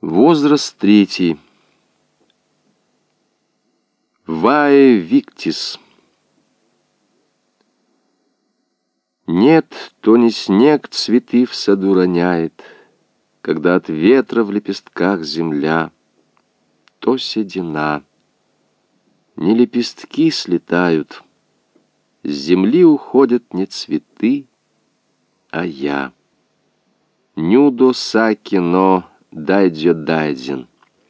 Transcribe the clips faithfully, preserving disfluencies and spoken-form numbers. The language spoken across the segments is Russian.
Возраст третий. Ваe Victis. Нет, то не снег цветы в саду роняет, когда от ветра в лепестках земля, то седина. Не лепестки слетают, с земли уходят не цветы, а я. Нюдо саки но дайдзё дайдзин.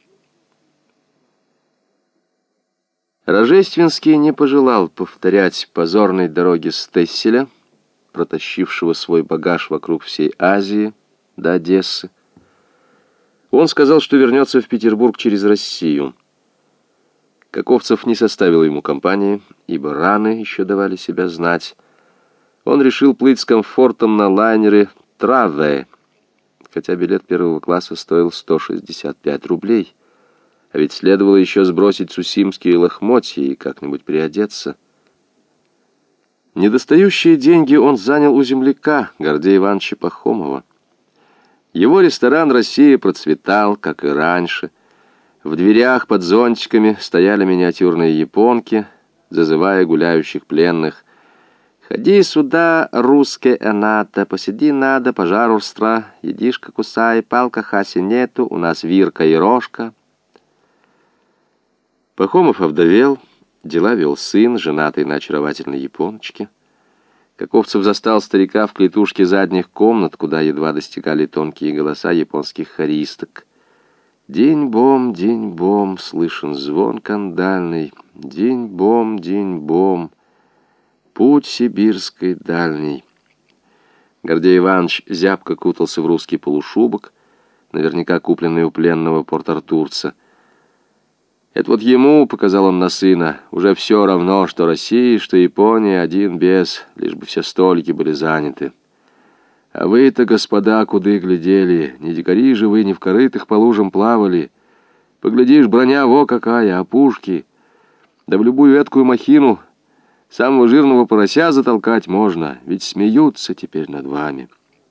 Рожественский не пожелал повторять позорной дороги Стесселя, протащившего свой багаж вокруг всей Азии до Одессы. Он сказал, что вернется в Петербург через Россию. Каковцев не составил ему компании, ибо раны еще давали себя знать. Он решил плыть с комфортом на лайнере «Траве», хотя билет первого класса стоил сто шестьдесят пять рублей. А ведь следовало еще сбросить сусимские лохмотья и как-нибудь приодеться. Недостающие деньги он занял у земляка Гордея Ивановича Пахомова. Его ресторан «Россия» процветал, как и раньше. В дверях под зонтиками стояли миниатюрные японки, зазывая гуляющих пленных. «Ходи сюда, русская эната, посиди надо, пожарустра, едишка кусай, палка хаси нету, у нас вирка и рожка». Пахомов овдовел, дела вел сын, женатый на очаровательной японочке. Каковцев застал старика в клетушке задних комнат, куда едва достигали тонкие голоса японских хористок. «День-бом, день-бом», слышен звон кандальный, «День-бом, день-бом, путь сибирской дальний». Гордей Иванович зябко кутался в русский полушубок, наверняка купленный у пленного порт-артурца. «Это вот ему, — показал он на сына, — уже все равно, что Россия, что Япония, один без, лишь бы все столики были заняты. А вы-то, господа, куды глядели? Не дикари же вы, не в корытах по лужам плавали. Поглядишь, броня во какая, а пушки. Да в любую эткую махину самого жирного порося затолкать можно, ведь смеются теперь над вами».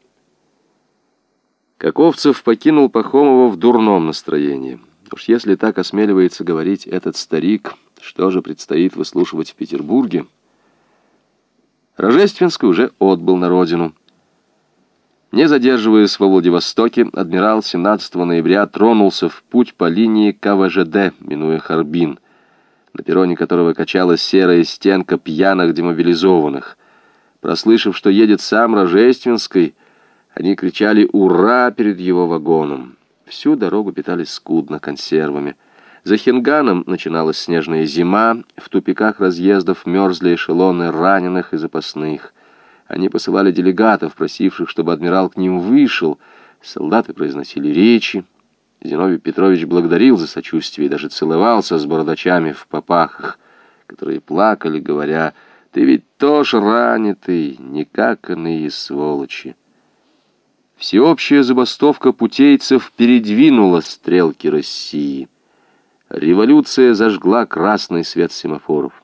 Каковцев покинул Пахомова в дурном настроении. Уж если так осмеливается говорить этот старик, что же предстоит выслушивать в Петербурге? Рожественский уже отбыл на родину. Не задерживаясь во Владивостоке, адмирал семнадцатого ноября тронулся в путь по линии ка вэ жэ дэ, минуя Харбин, на перроне которого качалась серая стенка пьяных демобилизованных. Прослышав, что едет сам Рожественский, они кричали «Ура!» перед его вагоном. Всю дорогу питались скудно консервами. За Хинганом начиналась снежная зима, в тупиках разъездов мерзли эшелоны раненых и запасных. Они посылали делегатов, просивших, чтобы адмирал к ним вышел. Солдаты произносили речи. Зиновий Петрович благодарил за сочувствие и даже целовался с бородачами в попахах, которые плакали, говоря: «Ты ведь тоже ранитый, не как иные сволочи». Всеобщая забастовка путейцев передвинула стрелки России. Революция зажгла красный свет семафоров.